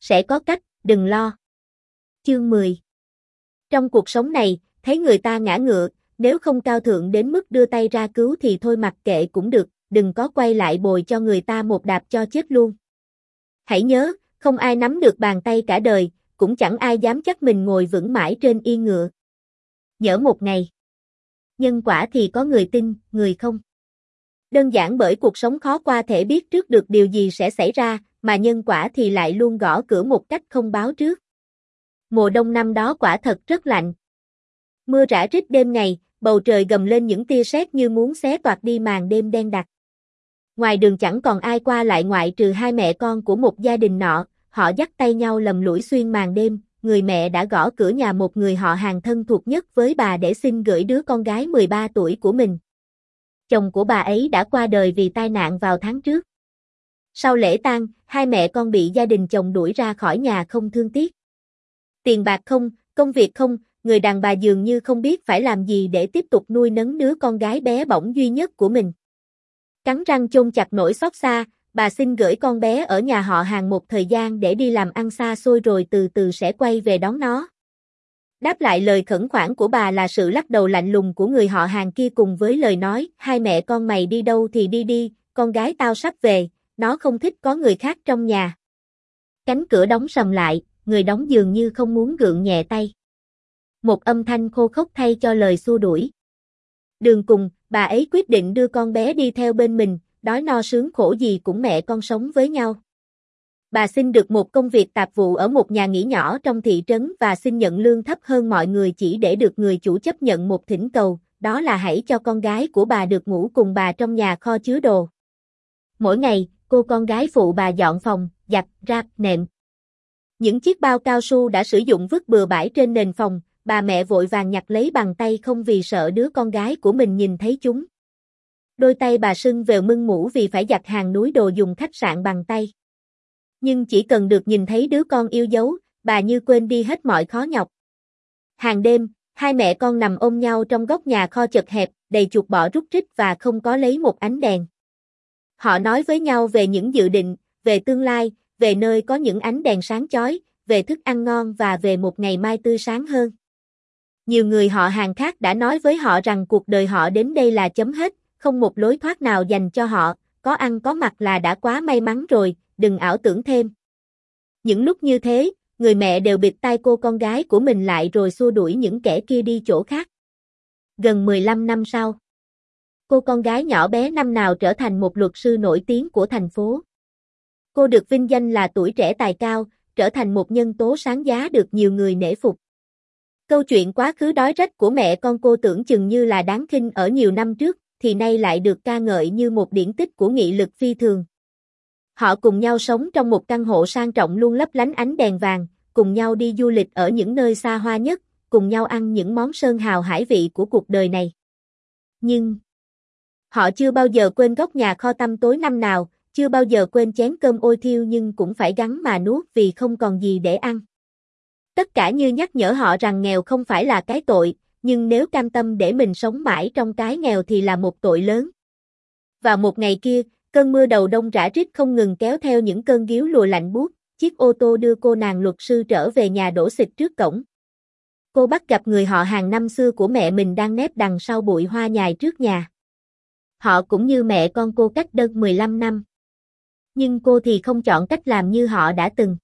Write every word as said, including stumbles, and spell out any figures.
sẽ có cách, đừng lo. Chương mười. Trong cuộc sống này, thấy người ta ngã ngựa, nếu không cao thượng đến mức đưa tay ra cứu thì thôi mặc kệ cũng được, đừng có quay lại bồi cho người ta một đạp cho chết luôn. Hãy nhớ, không ai nắm được bàn tay cả đời, cũng chẳng ai dám chắc mình ngồi vững mãi trên yên ngựa. Nhỡ một ngày. Nhân quả thì có người tin, người không. Đơn giản bởi cuộc sống khó qua thể biết trước được điều gì sẽ xảy ra, mà nhân quả thì lại luôn gõ cửa một cách không báo trước. Mùa đông năm đó quả thật rất lạnh. Mưa rã rít đêm ngày, bầu trời gầm lên những tia sét như muốn xé toạc đi màn đêm đen đặc. Ngoài đường chẳng còn ai qua lại ngoại trừ hai mẹ con của một gia đình nọ, họ dắt tay nhau lầm lũi xuyên màn đêm, người mẹ đã gõ cửa nhà một người họ hàng thân thuộc nhất với bà để xin gửi đứa con gái mười ba tuổi của mình. Chồng của bà ấy đã qua đời vì tai nạn vào tháng trước. Sau lễ tang, hai mẹ con bị gia đình chồng đuổi ra khỏi nhà không thương tiếc. Tiền bạc không, công việc không, người đàn bà dường như không biết phải làm gì để tiếp tục nuôi nấng đứa con gái bé bỏng duy nhất của mình. Cắn răng chôn chặt nỗi xót xa, bà xin gửi con bé ở nhà họ hàng một thời gian để đi làm ăn xa xôi rồi từ từ sẽ quay về đón nó. Đáp lại lời khẩn khoản của bà là sự lắc đầu lạnh lùng của người họ hàng kia cùng với lời nói, hai mẹ con mày đi đâu thì đi đi, con gái tao sắp về, nó không thích có người khác trong nhà. Cánh cửa đóng sầm lại, người đóng dường như không muốn gượng nhẹ tay. Một âm thanh khô khốc thay cho lời xua đuổi. Đường cùng, bà ấy quyết định đưa con bé đi theo bên mình, đói no sướng khổ gì cũng mẹ con sống với nhau. Bà xin được một công việc tạp vụ ở một nhà nghỉ nhỏ trong thị trấn và xin nhận lương thấp hơn mọi người chỉ để được người chủ chấp nhận một thỉnh cầu, đó là hãy cho con gái của bà được ngủ cùng bà trong nhà kho chứa đồ. Mỗi ngày, cô con gái phụ bà dọn phòng, giặt, ráp, nệm. Những chiếc bao cao su đã sử dụng vứt bừa bãi trên nền phòng, bà mẹ vội vàng nhặt lấy bằng tay không vì sợ đứa con gái của mình nhìn thấy chúng. Đôi tay bà sưng vèo mưng mủ vì phải giặt hàng núi đồ dùng khách sạn bằng tay. Nhưng chỉ cần được nhìn thấy đứa con yêu dấu, bà như quên đi hết mọi khó nhọc. Hàng đêm, hai mẹ con nằm ôm nhau trong góc nhà kho chật hẹp, đầy chuột bọ rúc rít và không có lấy một ánh đèn. Họ nói với nhau về những dự định, về tương lai, về nơi có những ánh đèn sáng chói, về thức ăn ngon và về một ngày mai tươi sáng hơn. Nhiều người họ hàng khác đã nói với họ rằng cuộc đời họ đến đây là chấm hết, không một lối thoát nào dành cho họ, có ăn có mặc là đã quá may mắn rồi, đừng ảo tưởng thêm. Những lúc như thế, người mẹ đều bịt tai cô con gái của mình lại rồi xua đuổi những kẻ kia đi chỗ khác. Gần mười lăm năm sau, cô con gái nhỏ bé năm nào trở thành một luật sư nổi tiếng của thành phố. Cô được vinh danh là tuổi trẻ tài cao, trở thành một nhân tố sáng giá được nhiều người nể phục. Câu chuyện quá khứ đói rách của mẹ con cô tưởng chừng như là đáng khinh ở nhiều năm trước, thì nay lại được ca ngợi như một điển tích của nghị lực phi thường. Họ cùng nhau sống trong một căn hộ sang trọng luôn lấp lánh ánh đèn vàng, cùng nhau đi du lịch ở những nơi xa hoa nhất, cùng nhau ăn những món sơn hào hải vị của cuộc đời này. Nhưng họ chưa bao giờ quên góc nhà kho tăm tối năm nào, chưa bao giờ quên chén cơm ôi thiêu nhưng cũng phải gắng mà nuốt vì không còn gì để ăn. Tất cả như nhắc nhở họ rằng nghèo không phải là cái tội, nhưng nếu cam tâm để mình sống mãi trong cái nghèo thì là một tội lớn. Vào một ngày kia, cơn mưa đầu đông rã rít không ngừng kéo theo những cơn gió lùa lạnh buốt, chiếc ô tô đưa cô nàng luật sư trở về nhà đổ xịch trước cổng. Cô bắt gặp người họ hàng năm xưa của mẹ mình đang nép đằng sau bụi hoa nhài trước nhà. Họ cũng như mẹ con cô cách đây mười lăm năm. Nhưng cô thì không chọn cách làm như họ đã từng.